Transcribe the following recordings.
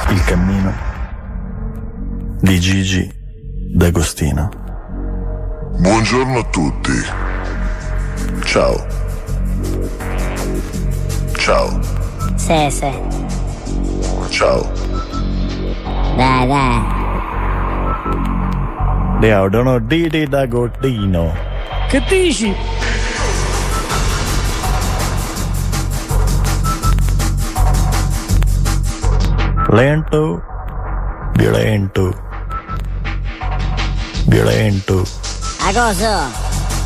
Il cammino di Gigi D'Agostino. Buongiorno a tutti. Ciao. Ciao. Sì. Ciao. Dai. Leodono Didi D'Agostino. Che dici? Lento, violento. A cosa?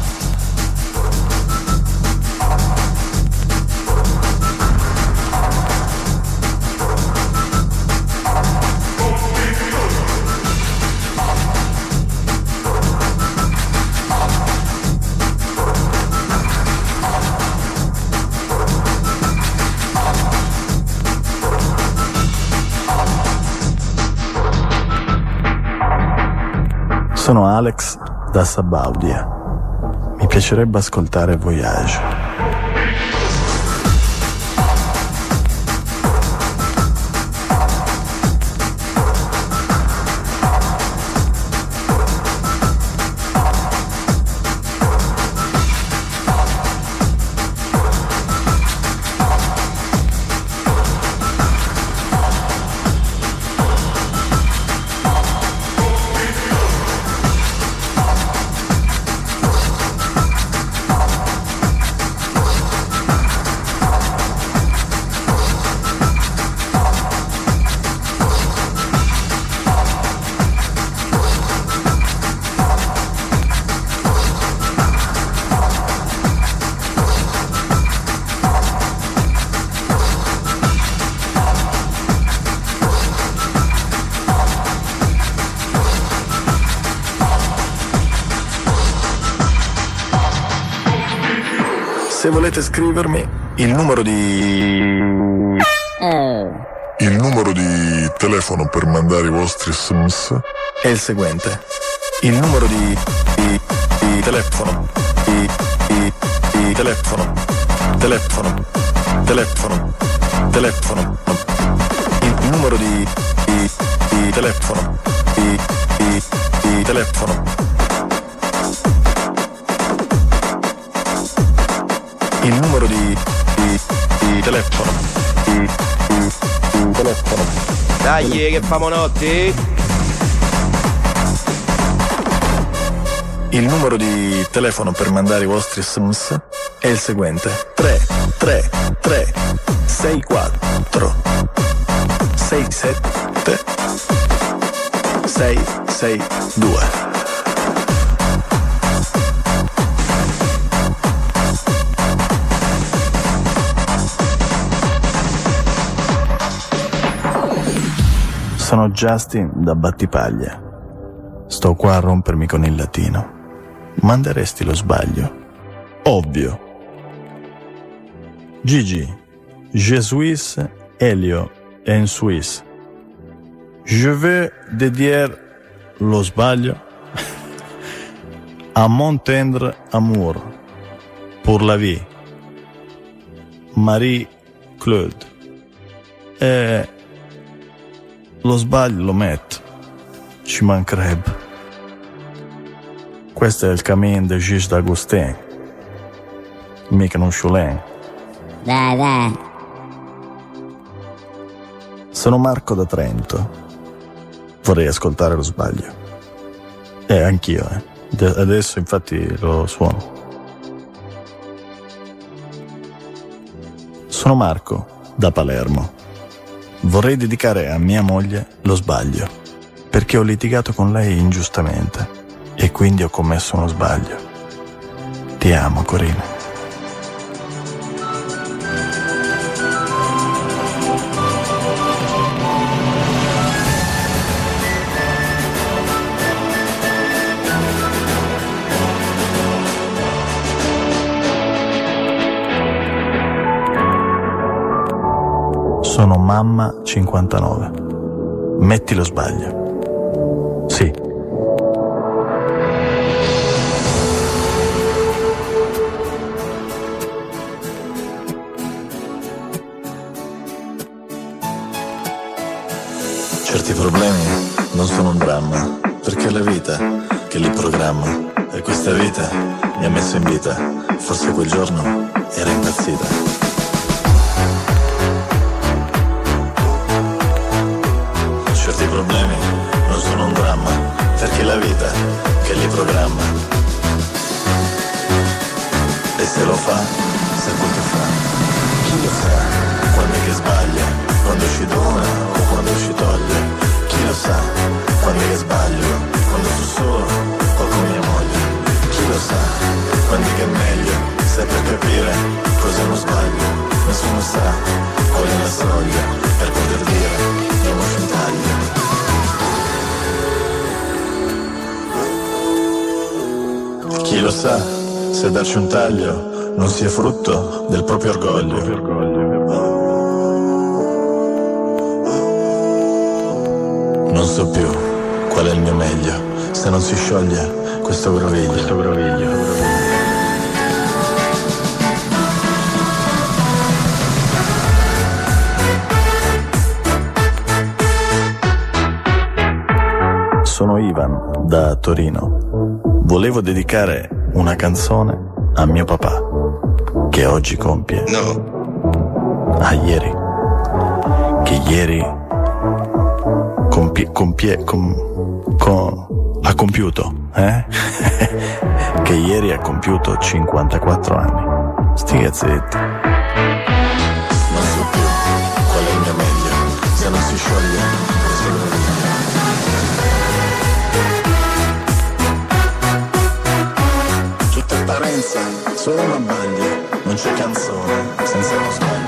Sono Alex da Sabaudia. Mi piacerebbe ascoltare Voyage. Se volete scrivermi, il numero di telefono per mandare i vostri SMS è il seguente. Il numero di telefono. Il numero di telefono. Il numero di telefono. Dai, che famo notte? Il numero di telefono per mandare i vostri SMS è il seguente: 333 64 67 662. Sono Justin da Battipaglia. Sto qua a rompermi con il latino. Manderesti lo sbaglio? Ovvio. Gigi, je suis Elio en Suisse. Je veux dédier lo sbaglio à mon tendre amour pour la vie. Marie-Claude. Lo sbaglio lo metto, ci mancherebbe. Questo è il camin de Gigi D'Agostino, mica non Choulin. Dai. Sono Marco da Trento. Vorrei ascoltare lo sbaglio. Anch'io, Adesso infatti lo suono. Sono Marco da Palermo. Vorrei dedicare a mia moglie lo sbaglio, perché ho litigato con lei ingiustamente e quindi ho commesso uno sbaglio. Ti amo, Corina. Sono mamma 59. Metti lo sbaglio. Sì. Certi problemi non sono un dramma, perché è la vita che li programma. E questa vita mi ha messo in vita, forse quel giorno era impazzita. Certi problemi non sono un dramma, perché è la vita che li programma. E se lo fa, sa quel che fa. Chi lo sa, quando è che sbaglia, quando ci dona o quando ci toglie. Chi lo sa, quando è che sbaglio, quando sto solo o con mia moglie. Chi lo sa, quando è che è meglio, se per capire cosa non sbaglio. Nessuno sa qual è la soglia per poter dire diamoci un taglio. Chi lo sa se darci un taglio non sia frutto del proprio orgoglio. Non so più qual è il mio meglio se non si scioglie questo groviglio. Sono Ivan da Torino. Volevo dedicare una canzone a mio papà, che oggi compie. Ieri. Che ieri ha compiuto, che ieri ha compiuto 54 anni. Sti cazzetti. Non so più qual è il mio meglio se non si scioglie questo groviglio. Tutta apparenza, solo una baglia, non c'è canzone senza uno sbaglio.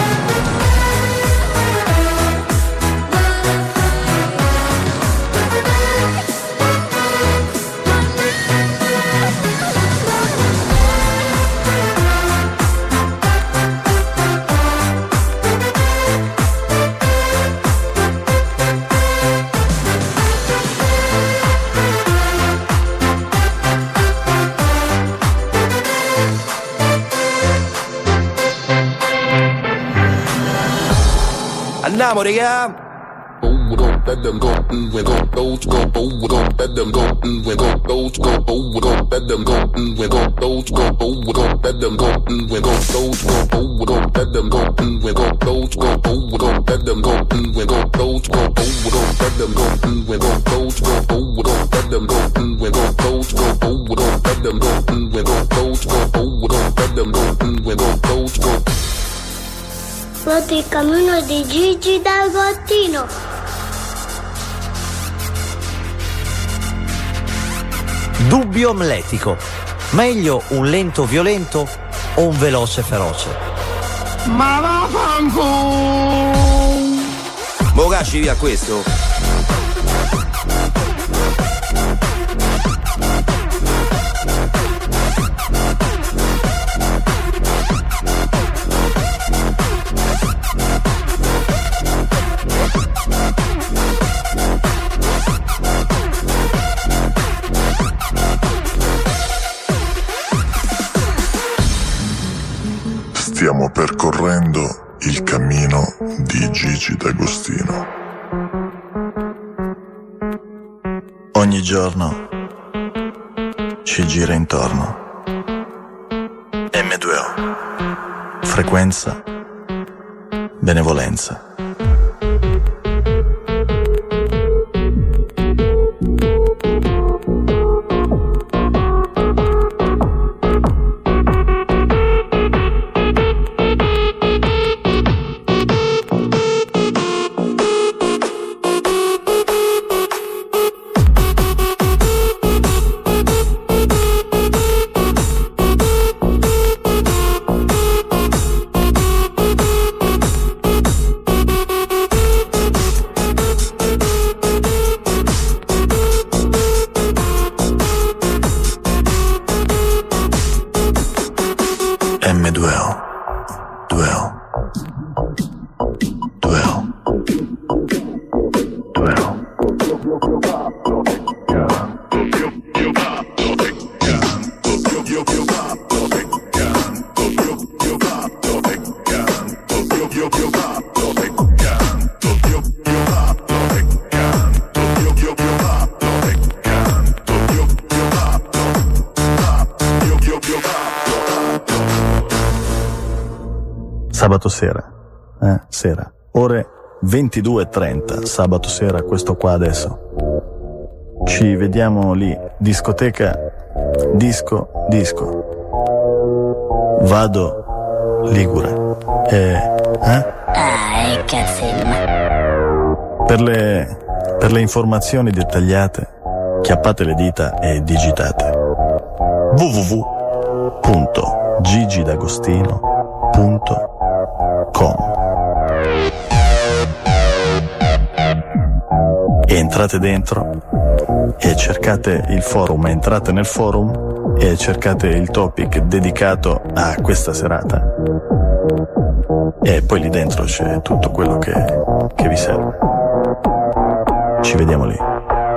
Andiamo, regà! Let them go, we go, those go, we go, let them go, we go, those go, we go, let them go, we go, those go, we go, let them go, we go, those go, we go, let them go, we go, those go, we go, let them go, we go, those go, we go, let them go, we go, those go, we go, let them go, we go, those go, we go, let them go, we go, those go, we go, let them go, we go, those go. Sotto il cammino di Gigi D'Agostino. Dubbio omletico. Meglio un lento violento o un veloce feroce? Ma vaffanculo! Mo cacci via questo. Stiamo percorrendo il cammino di Gigi D'Agostino. Ogni giorno ci gira intorno. M2O. Frequenza, benevolenza. sabato sera, ore 22:30, sabato sera, questo qua adesso. Ci vediamo lì, discoteca, disco. Vado Ligure. Cazzilma. Per le informazioni dettagliate, chiappate le dita e digitate www.gigidagostino.com. Entrate dentro e cercate il forum, entrate nel forum e cercate il topic dedicato a questa serata e poi lì dentro c'è tutto quello che vi serve. Ci vediamo lì.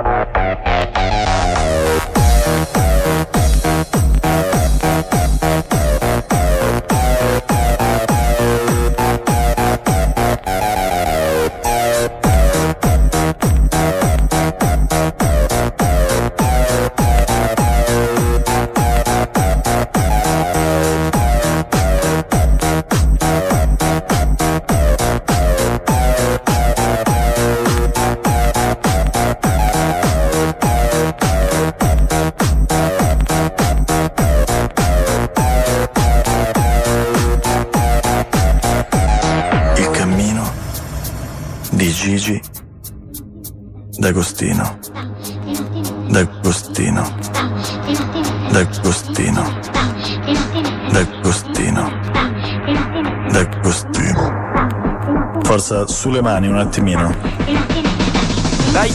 Gigi D'Agostino. Forza, sulle mani un attimino. Dai,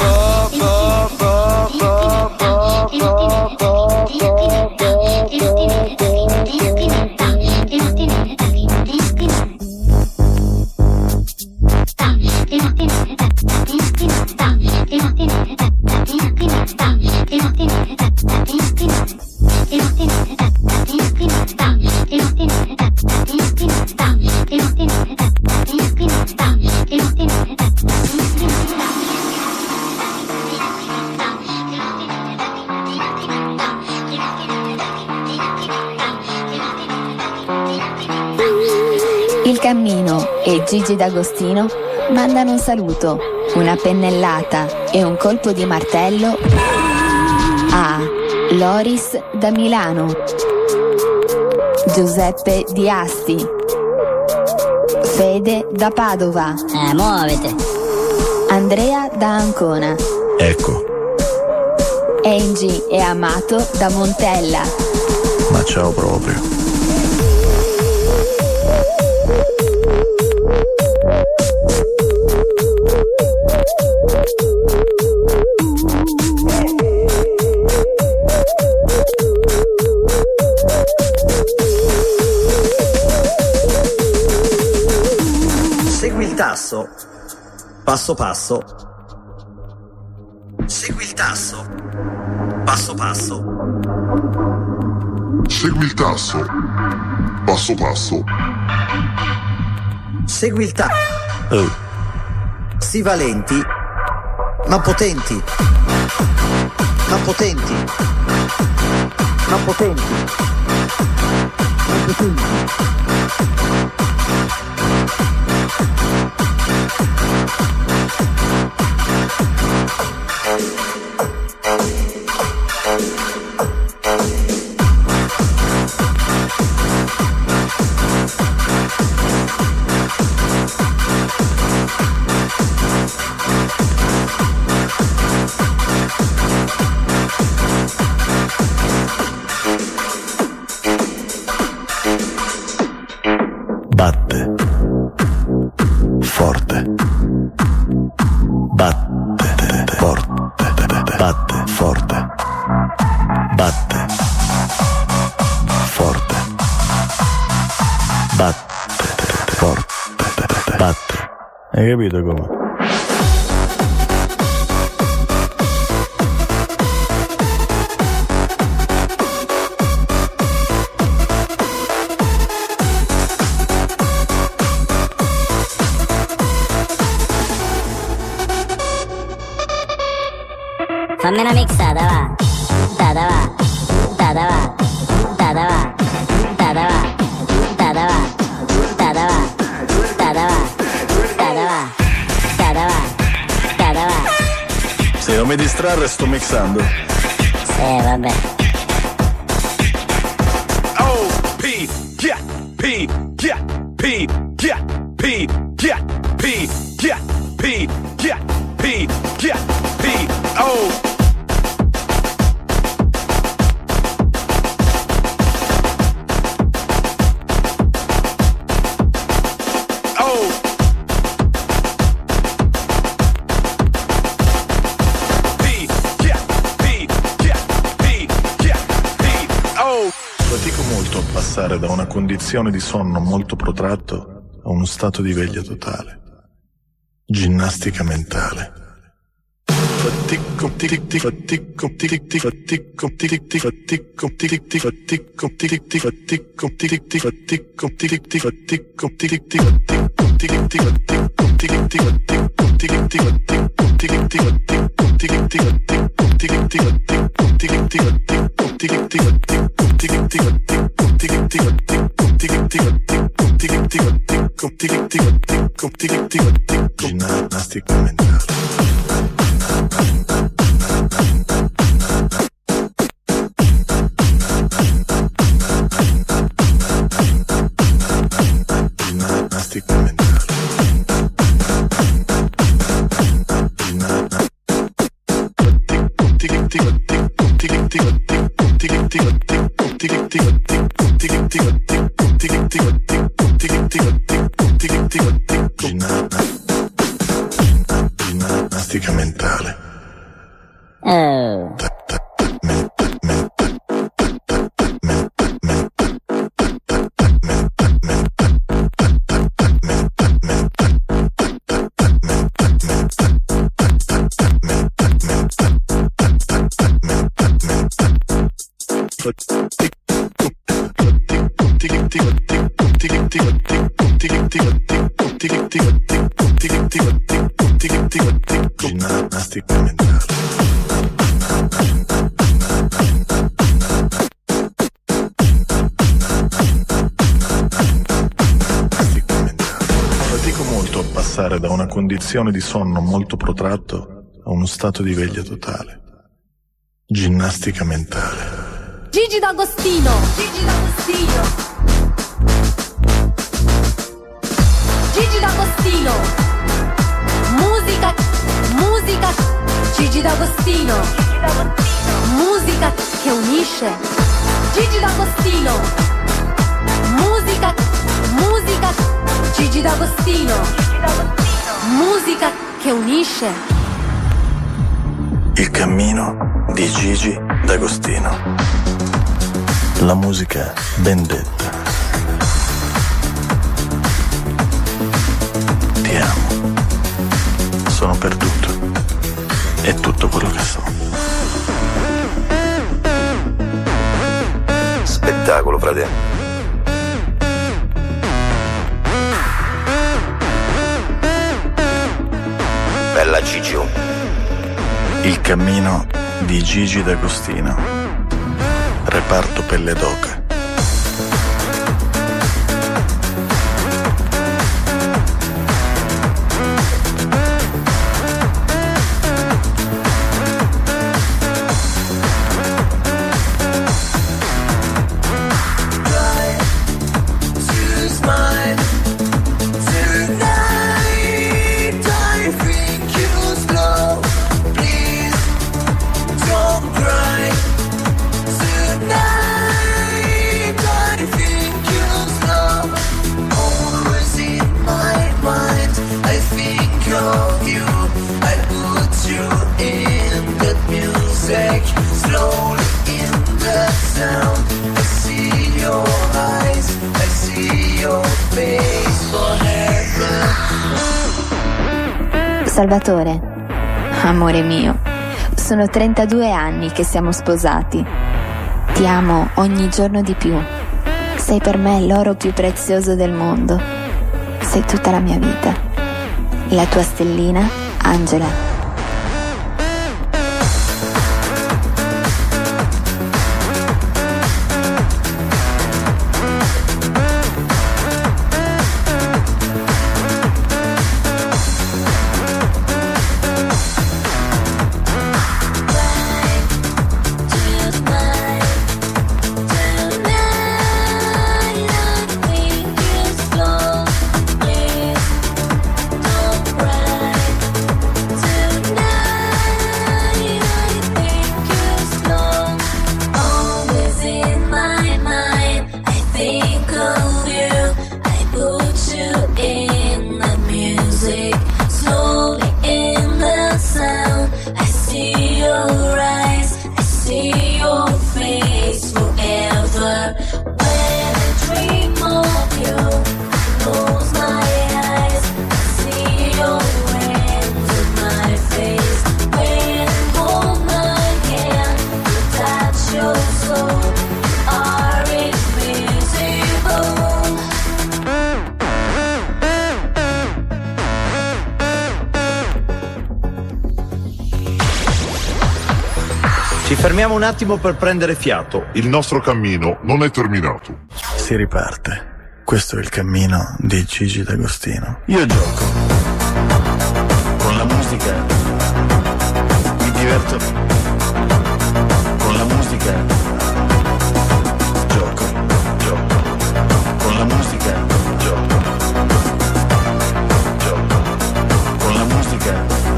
Il Cammino e Gigi D'Agostino mandano un saluto, una pennellata e un colpo di martello a Loris da Milano, Giuseppe di Asti, Fede da Padova, Muovete, Andrea da Ancona, Ecco. Angie e Amato da Montella. Ma ciao proprio. Segui il tasto, passo passo. Segui il tasto, passo passo. Segui il tasto, passo passo. Segui il tasto. Sì, valenti, ma potenti. Ma potenti. Ma potenti. Ma potenti. Batte forte, batte forte, batte forte, batte forte, batte forte, batte. Hai capito come? fammi una mixata, va. Dada va, dada va, dada va, dada va, dada va, dada va. Sì, non mi distrarre, sto mixando. Sì, vabbè. Oh, P, yeah, P, yeah, P, yeah, P, yeah, P, yeah, P, yeah, P, yeah, P, oh. Fatico molto a passare da una condizione di sonno molto protratto a uno stato di veglia totale. Ginnastica mentale. Fatico, fatico, fatico, fatico, fatico, fatico, fatico, fatico, fatico, fatico, fatico, ginnastica mentale. Ginnastica mentale. Oh. Ginnastica mentale. Fatico molto a passare da una condizione di sonno molto protratto a uno stato di veglia totale. Ginnastica mentale. Gigi D'Agostino. Gigi D'Agostino. Gigi D'Agostino. Musica. Gigi D'Agostino. Musica che unisce. Gigi D'Agostino. Musica. Gigi D'Agostino. Musica che unisce. Il cammino di Gigi D'Agostino. La musica ben detta. Ti amo. Sono perduto. È tutto quello che so. Spettacolo, fratello. Bella Gigio. Il cammino di Gigi D'Agostino. Reparto Pelle d'Oca. Salvatore, amore mio, sono 32 anni che siamo sposati. Ti amo ogni giorno di più. Sei per me l'oro più prezioso del mondo. Sei tutta la mia vita. La tua stellina, Angela. Ci fermiamo un attimo per prendere fiato. Il nostro cammino non è terminato. Si riparte. Questo è il cammino di Gigi D'Agostino. Io gioco. Con la musica mi diverto. Con la musica gioco. Con la musica gioco. Con la musica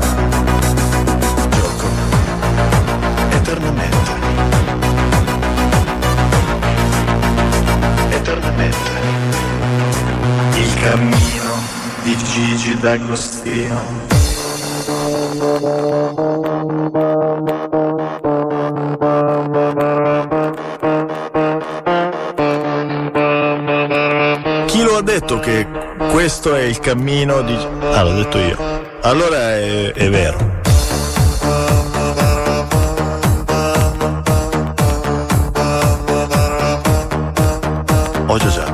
gioco. Eternamente. Il cammino di Gigi D'Agostino. Chi lo ha detto che questo è il cammino di... Ah, l'ho detto io. Allora è vero. Oh già.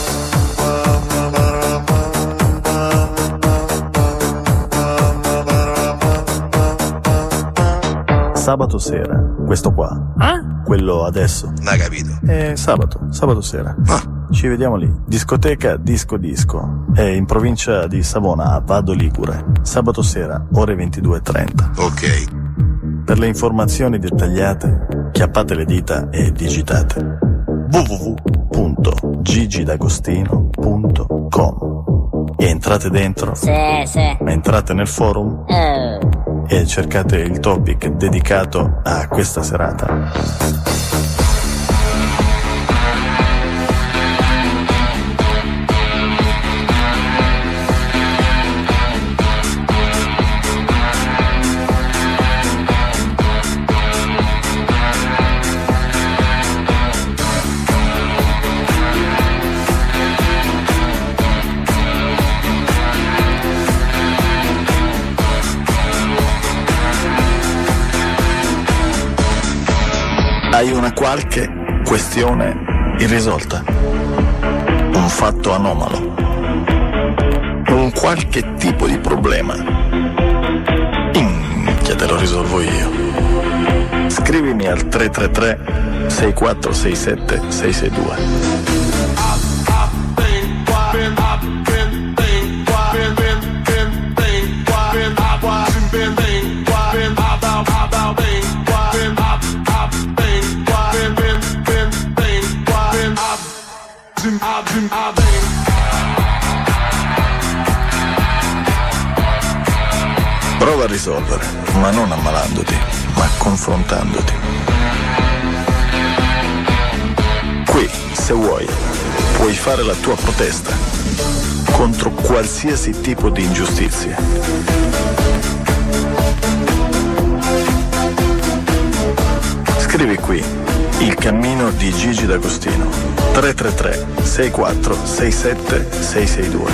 Sabato sera, questo qua. Quello adesso. Non hai capito? È sabato sera. Ci vediamo lì. Discoteca Disco. È in provincia di Savona, a Vado Ligure. Sabato sera, ore 22:30. Ok. Per le informazioni dettagliate, chiappate le dita e digitate www.gigidagostino.com e entrate dentro. Sì. Entrate nel forum e cercate il topic dedicato a questa serata. Hai una qualche questione irrisolta, un fatto anomalo, un qualche tipo di problema. Minchia, te lo risolvo io. Scrivimi al 333 6467 662. Prova a risolvere, ma non ammalandoti, ma confrontandoti. Qui, se vuoi, puoi fare la tua protesta contro qualsiasi tipo di ingiustizia. Scrivi qui il cammino di Gigi D'Agostino 333 6467 662.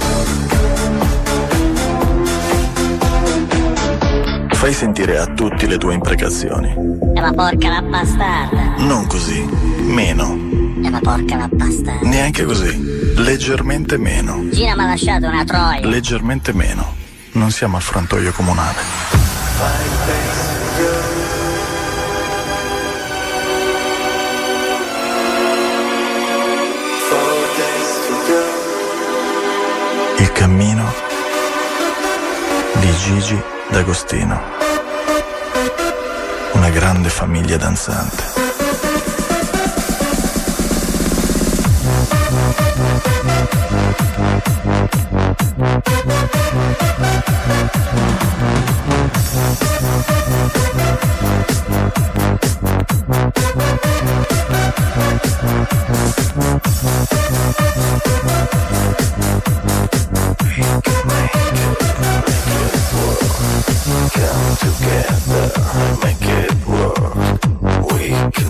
Fai sentire a tutti le tue imprecazioni. Ma porca la bastarda. Non così, meno. Ma porca la bastarda. Neanche così, leggermente meno. Gina mi ha lasciato una troia. Leggermente meno. Non siamo al frantoio comunale. Il cammino di Gigi D'Agostino. Una grande famiglia danzante. Come together, make it work. We can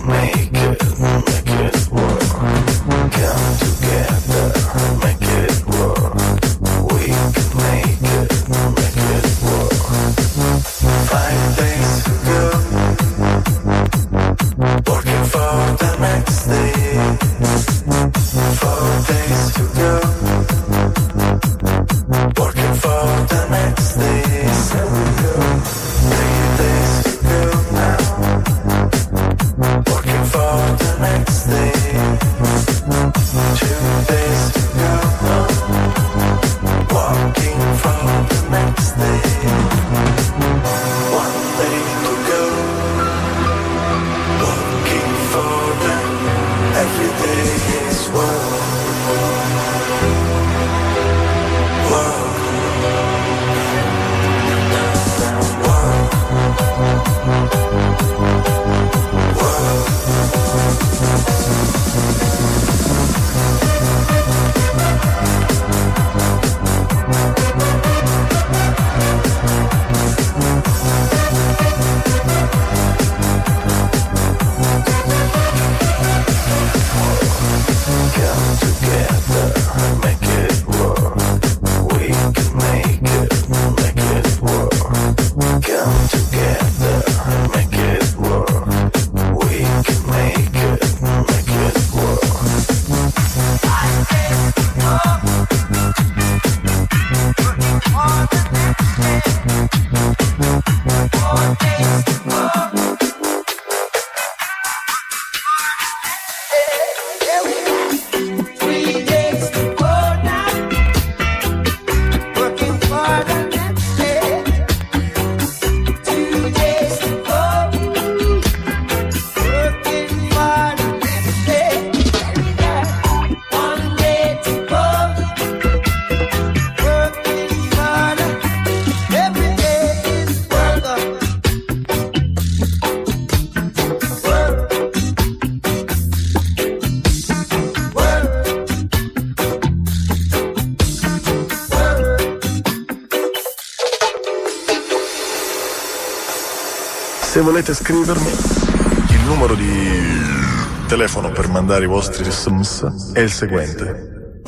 Se volete scrivermi, il numero di telefono per mandare i vostri SMS è il seguente: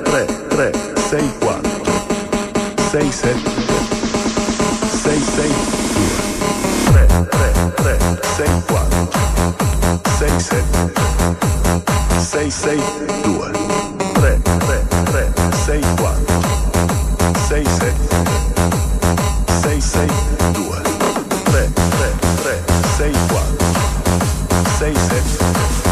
33364 67 662 33364 67 662 33364 67 662 33364 67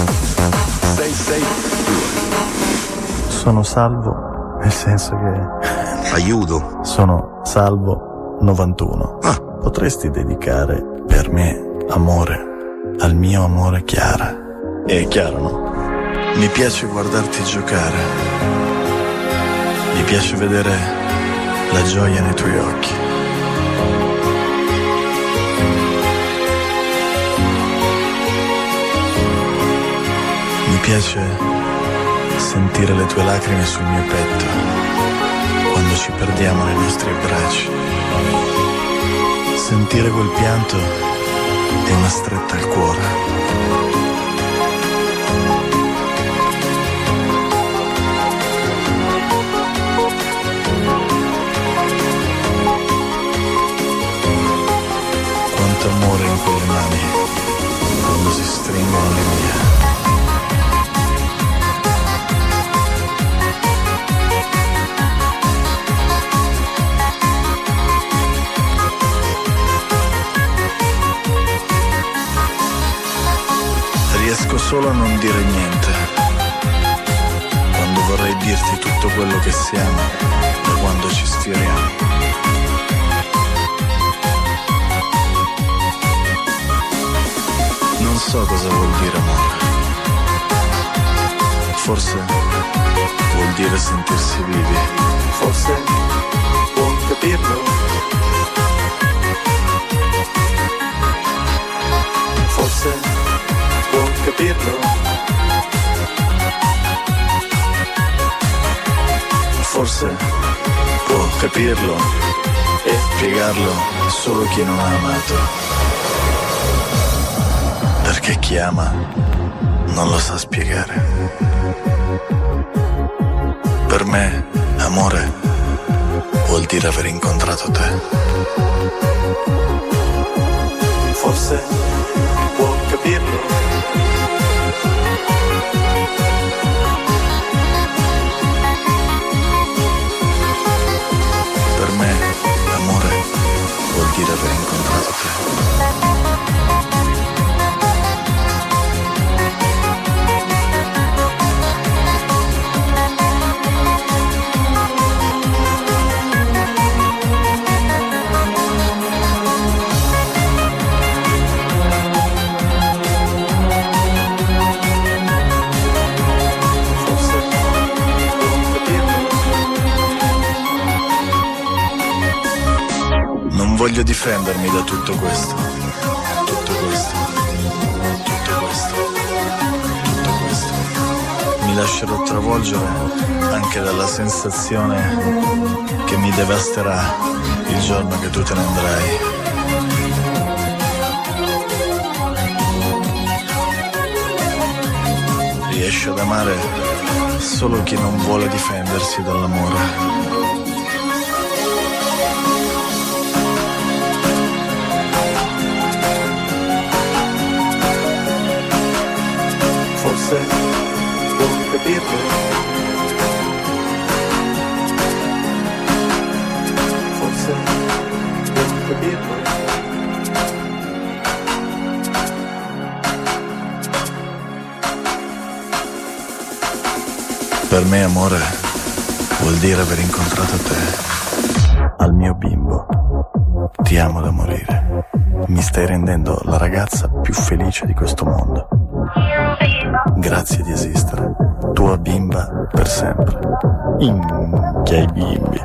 662. Sono salvo nel senso che aiuto. Sono salvo 91. Potresti dedicare per me amore al mio amore Chiara. È chiaro, no? Mi piace guardarti giocare, mi piace vedere la gioia nei tuoi occhi. Mi piace sentire le tue lacrime sul mio petto quando ci perdiamo nei nostri abbracci. Sentire quel pianto è una stretta al cuore. Quanto amore in quelle mani quando si stringono le mie. Riesco solo a non dire niente quando vorrei dirti tutto quello che siamo da quando ci sfioriamo. Non so cosa vuol dire amore. Forse vuol dire sentirsi vivi. Forse può capirlo. Forse può capirlo. Forse può capirlo e spiegarlo solo chi non ha amato. Perché chi ama non lo sa spiegare. Per me, amore vuol dire aver incontrato te. Forse può capirlo. Per me, amore vuol dire aver incontrato te. Non voglio difendermi da tutto questo. Tutto questo. Tutto questo. Tutto questo. Mi lascerò travolgere anche dalla sensazione che mi devasterà il giorno che tu te ne andrai. Riesci ad amare solo chi non vuole difendersi dall'amore. Forse può capirlo. Forse può capirlo. Per me amore vuol dire aver incontrato te. Al mio bimbo ti amo da morire. Mi stai rendendo la ragazza più felice di questo mondo. Grazie di esistere. Tua bimba per sempre. Inchia i bimbi.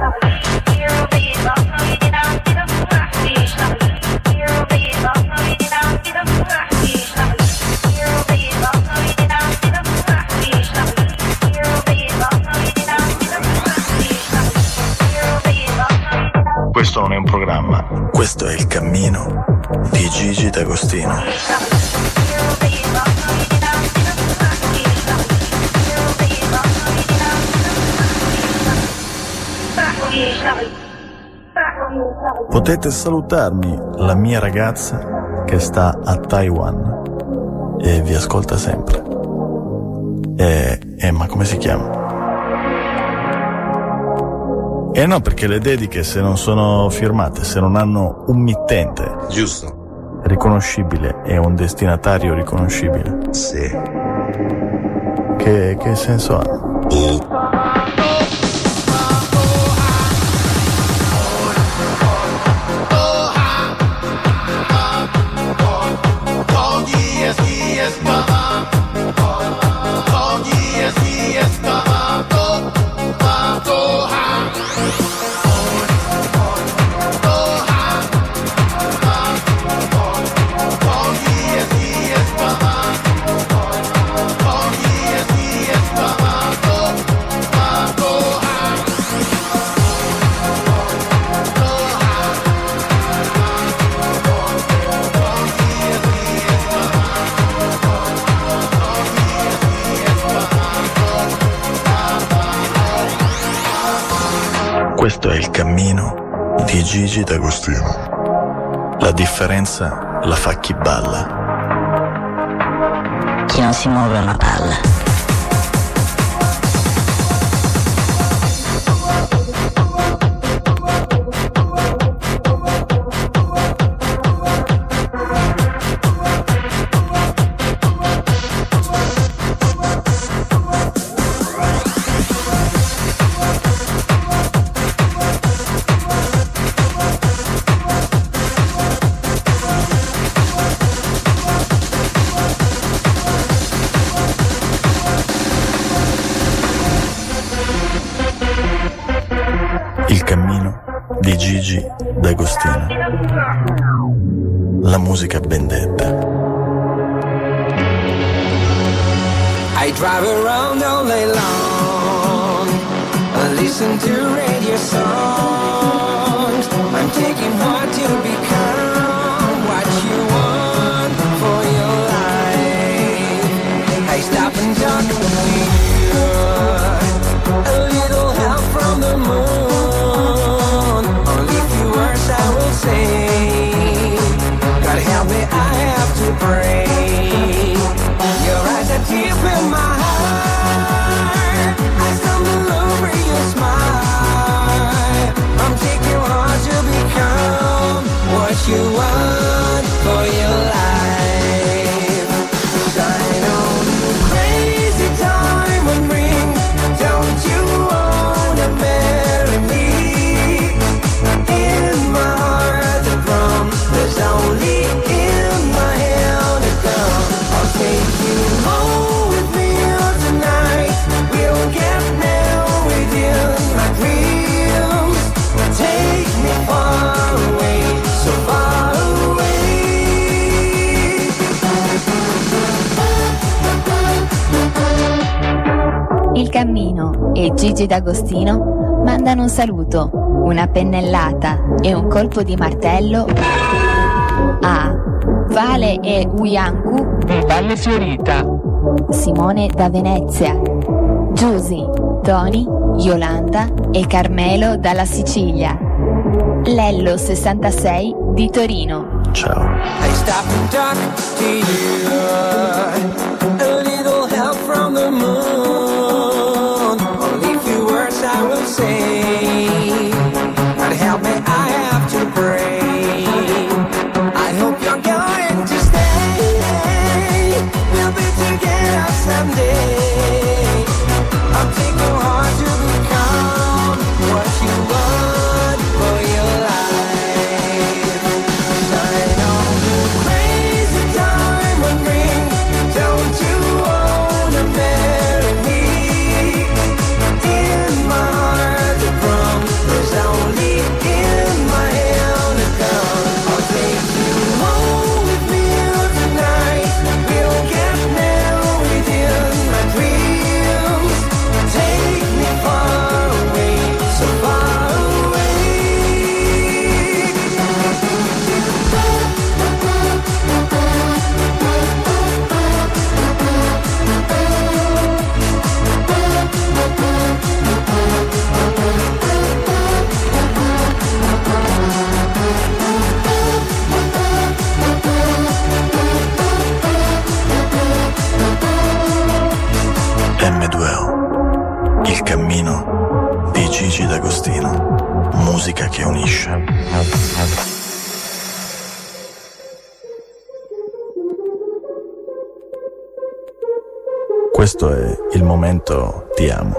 Questo non è un programma, questo è il cammino di Gigi D'Agostino. Potete salutarmi la mia ragazza che sta a Taiwan e vi ascolta sempre. Ma come si chiama? No, perché le dediche, se non sono firmate, se non hanno un mittente giusto riconoscibile e un destinatario riconoscibile, sì, che senso ha? Questo è il cammino di Gigi D'Agostino. La differenza la fa chi balla. Chi non si muove è una palla. Il cammino di Gigi D'Agostino. La musica ben detta. I drive around all day long, I listen to radio songs. I'm taking hard to become what you want for your life. I stop and talk to you, a little help from the moon. I will say, God help me, I have to pray. Your eyes are deep in my heart, I stumble over your smile. I'm taking hard to become what you want for your life. Shine on, crazy diamond ring, don't you wanna marry me? There's only in my hand to come. I'll take you home with me tonight. We'll get now within my dreams. Take me far away, so far away. Il Cammino e Gigi D'Agostino mandano un saluto, una pennellata e un colpo di martello a Vale e Uyanku di Valle Fiorita, Simone da Venezia, Giusy, Tony, Yolanda e Carmelo dalla Sicilia, Lello 66 di Torino. Ciao. I stop and talk to you, a little help from the moon. Only few words I will say, God help me, I have to pray. I hope you're going to stay, we'll be together someday. I'm taking hard to become what you want for your life. Shine on the crazy diamond ring, don't you Questo è il momento Ti amo.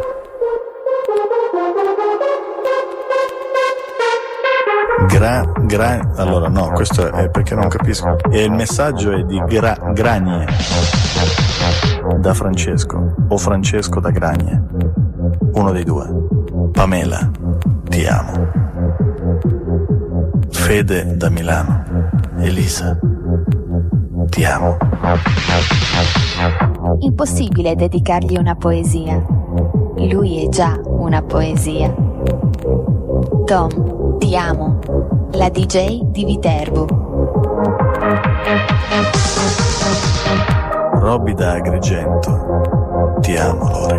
Allora no, questo è perché non capisco. E il messaggio è di Gragne da Francesco o Francesco da Gragne, uno dei due. Pamela, ti amo. Fede da Milano. Elisa, ti amo. Impossibile dedicargli una poesia. Lui è già una poesia. Tom, ti amo. La DJ di Viterbo. Robby da Agrigento, ti amo Lore.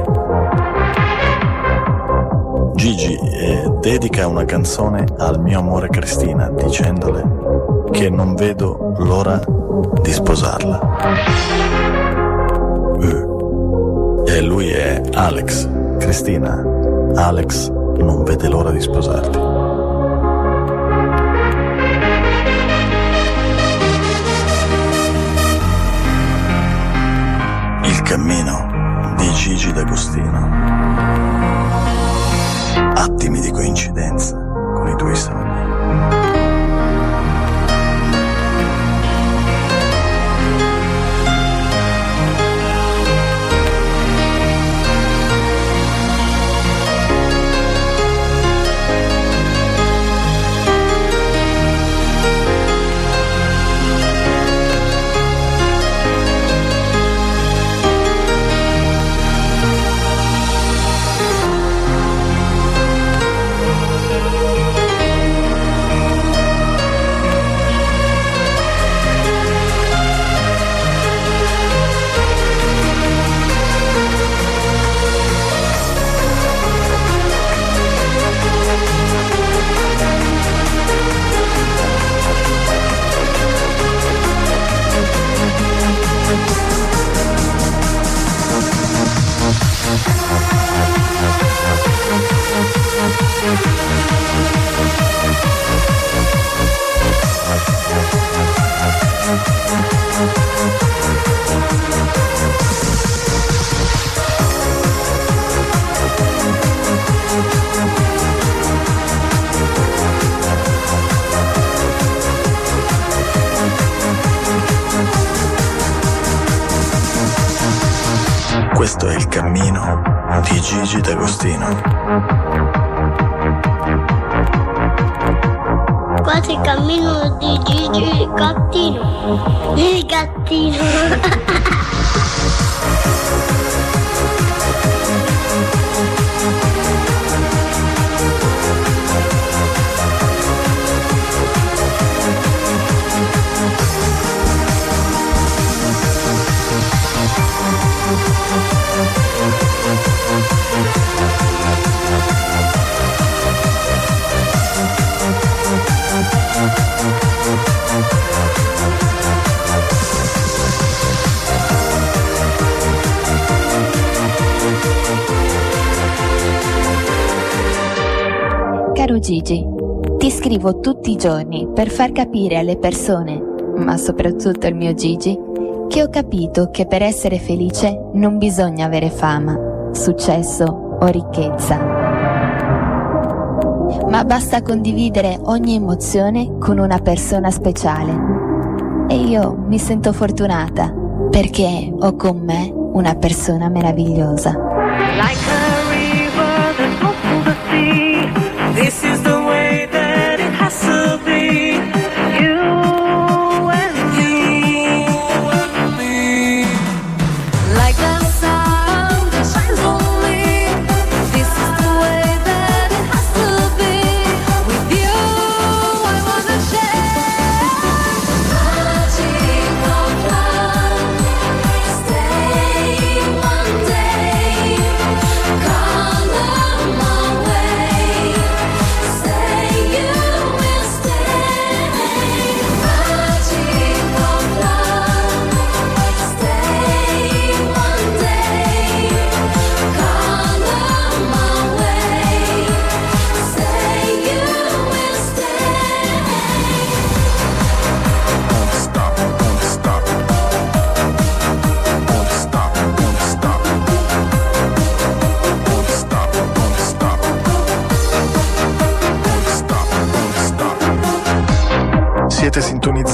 Gigi dedica una canzone al mio amore Cristina dicendole che non vedo l'ora di sposarla. E lui è Alex. Cristina, Alex non vede l'ora di sposarti. Il cammino di Gigi D'Agostino. Attimi di coincidenza con i tuoi sogni. Questo è il cammino di Gigi D'Agostino. Questo è il cammino di Gigi Gattino. Il gattino. Caro Gigi, ti scrivo tutti i giorni per far capire alle persone, ma soprattutto al mio Gigi, che ho capito che per essere felice non bisogna avere fama, successo o ricchezza, ma basta condividere ogni emozione con una persona speciale. E io mi sento fortunata perché ho con me una persona meravigliosa. Like a river that flows to the sea, this is the way that it has to be. You and me, like the sun that shines on me. This is the way that it has to be. With you, I wanna share magic of love. Stay one day, come on my way. Say you will stay.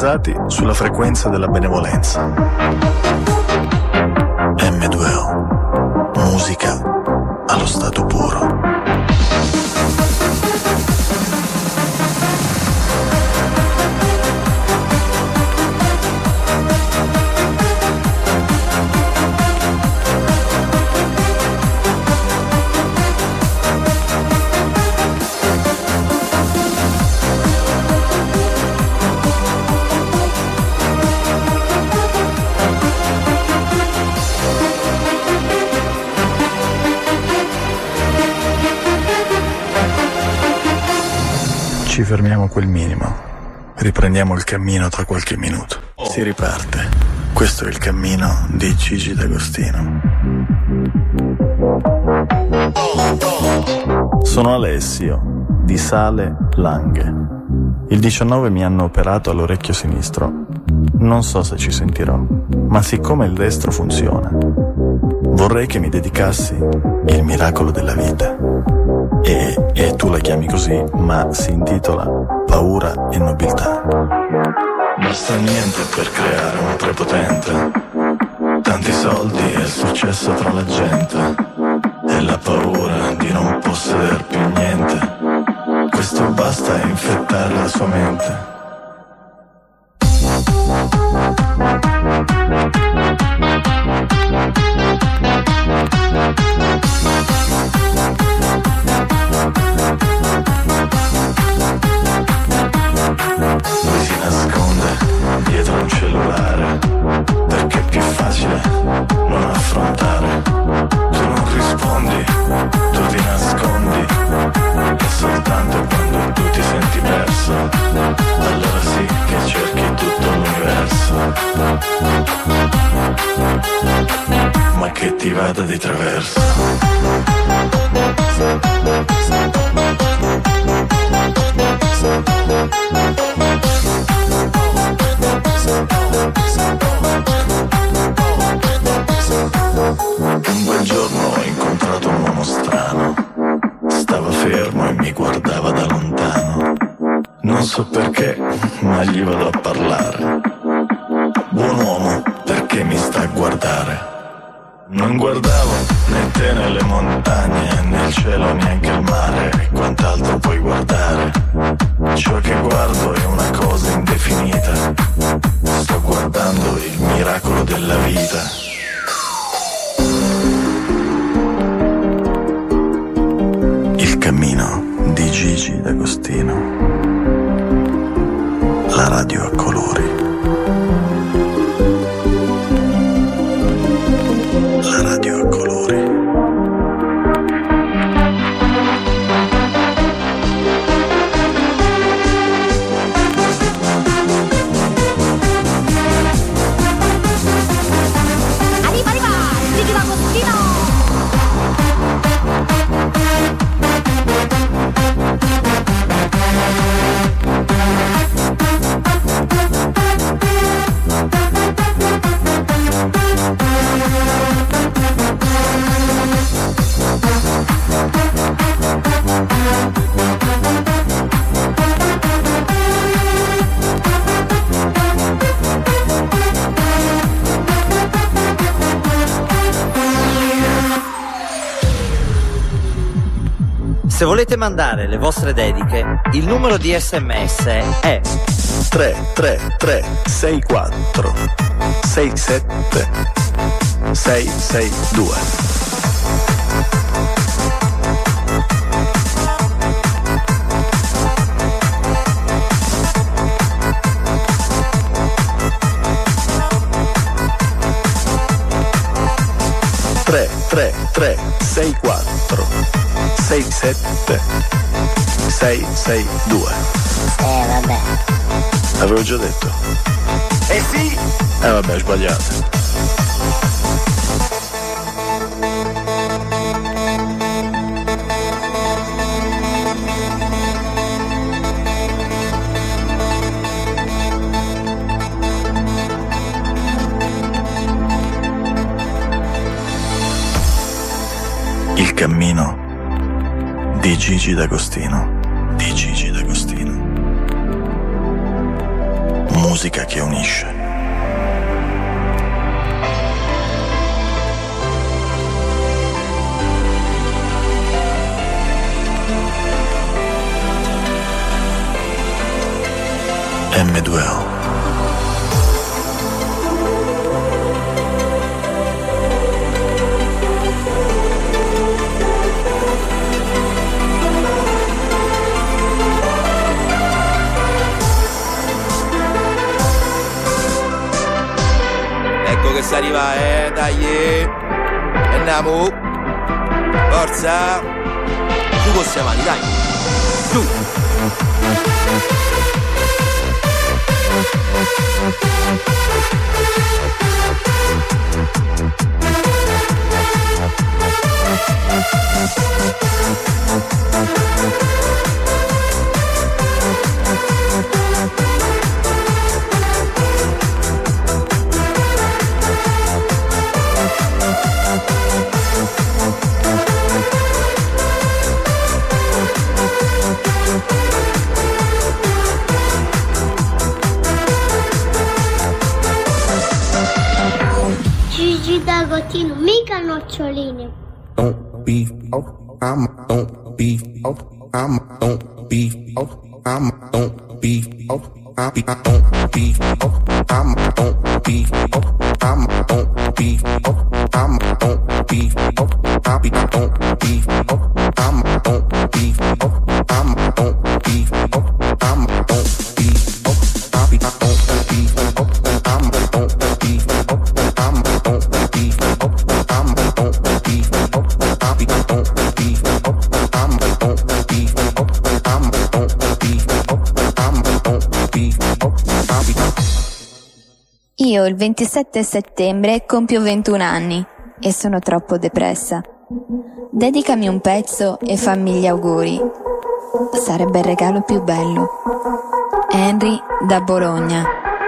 sintonizzati sulla frequenza della benevolenza. M2O, musica allo stato puro. Ci fermiamo a quel minimo. Riprendiamo il cammino tra qualche minuto. Si riparte. Questo è il cammino di Gigi D'Agostino. Sono Alessio, di Sale Langhe. Il 19 mi hanno operato all'orecchio sinistro. Non so se ci sentirò, ma siccome il destro funziona, vorrei che mi dedicassi il miracolo della vita. E tu la chiami così, ma si intitola Paura e Nobiltà. Basta niente per creare un prepotente, tanti soldi e successo tra la gente, e la paura di non possedere più niente. Questo basta a infettare la sua mente. Lui si nasconde dietro un cellulare perché è più facile non affrontare. Tu non rispondi, tu ti nascondi, e soltanto quando tu ti senti perso, allora sì che cerchi tutto l'universo, ma che ti vada di traverso. Un bel giorno ho incontrato un uomo strano, stava fermo e mi guardava da lontano. Non so perché, ma gli vado a parlare. Buon uomo, perché mi sta a guardare? Non guardavo né te né le montagne, né il cielo neanche il mare, e quant'altro puoi guardare. Ciò che guardo è una cosa indefinita, sto guardando il miracolo della vita. Il cammino di Gigi D'Agostino. La radio a colori. La radio a colori. Arriva, Gigi D'Agostino! Se volete mandare le vostre dediche, il numero di SMS è 333 64 67 662. Tre, 64 67 662. Vabbè. Avevo già detto. Sì! Vabbè, ho sbagliato. Il cammino di Gigi D'Agostino. Di Gigi D'Agostino. Musica musica che unisce. M2O. Ecco che si arriva, dai, andiamo, forza, tu possiamo avanti, dai, tu. Gigi D'Agostino, mica noccioline. Don't be out, don't be out, don't be out, don't be out, don't be out, don't be out, don't be out, don't be out, don't be out, don't be out, don't be out, don't be Io il 27 settembre compio 21 anni e sono troppo depressa. Dedicami un pezzo e fammi gli auguri. Sarebbe il regalo più bello. Henry da Bologna.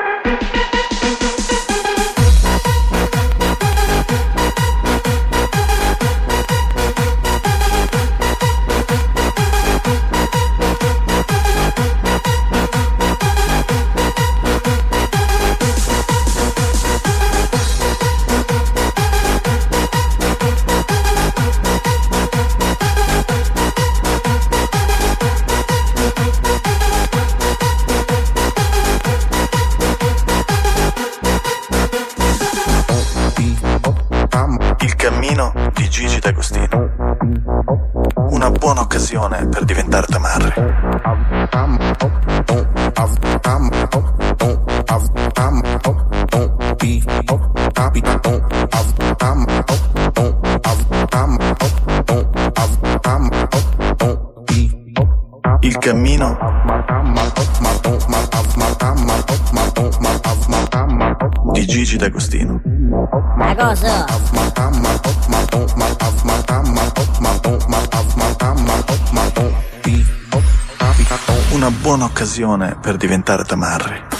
Di Gigi D'Agostino. Una buona occasione per diventare tamarri. Il cammino di Gigi D'Agostino. Ma cosa? Una buona occasione per diventare tamarri.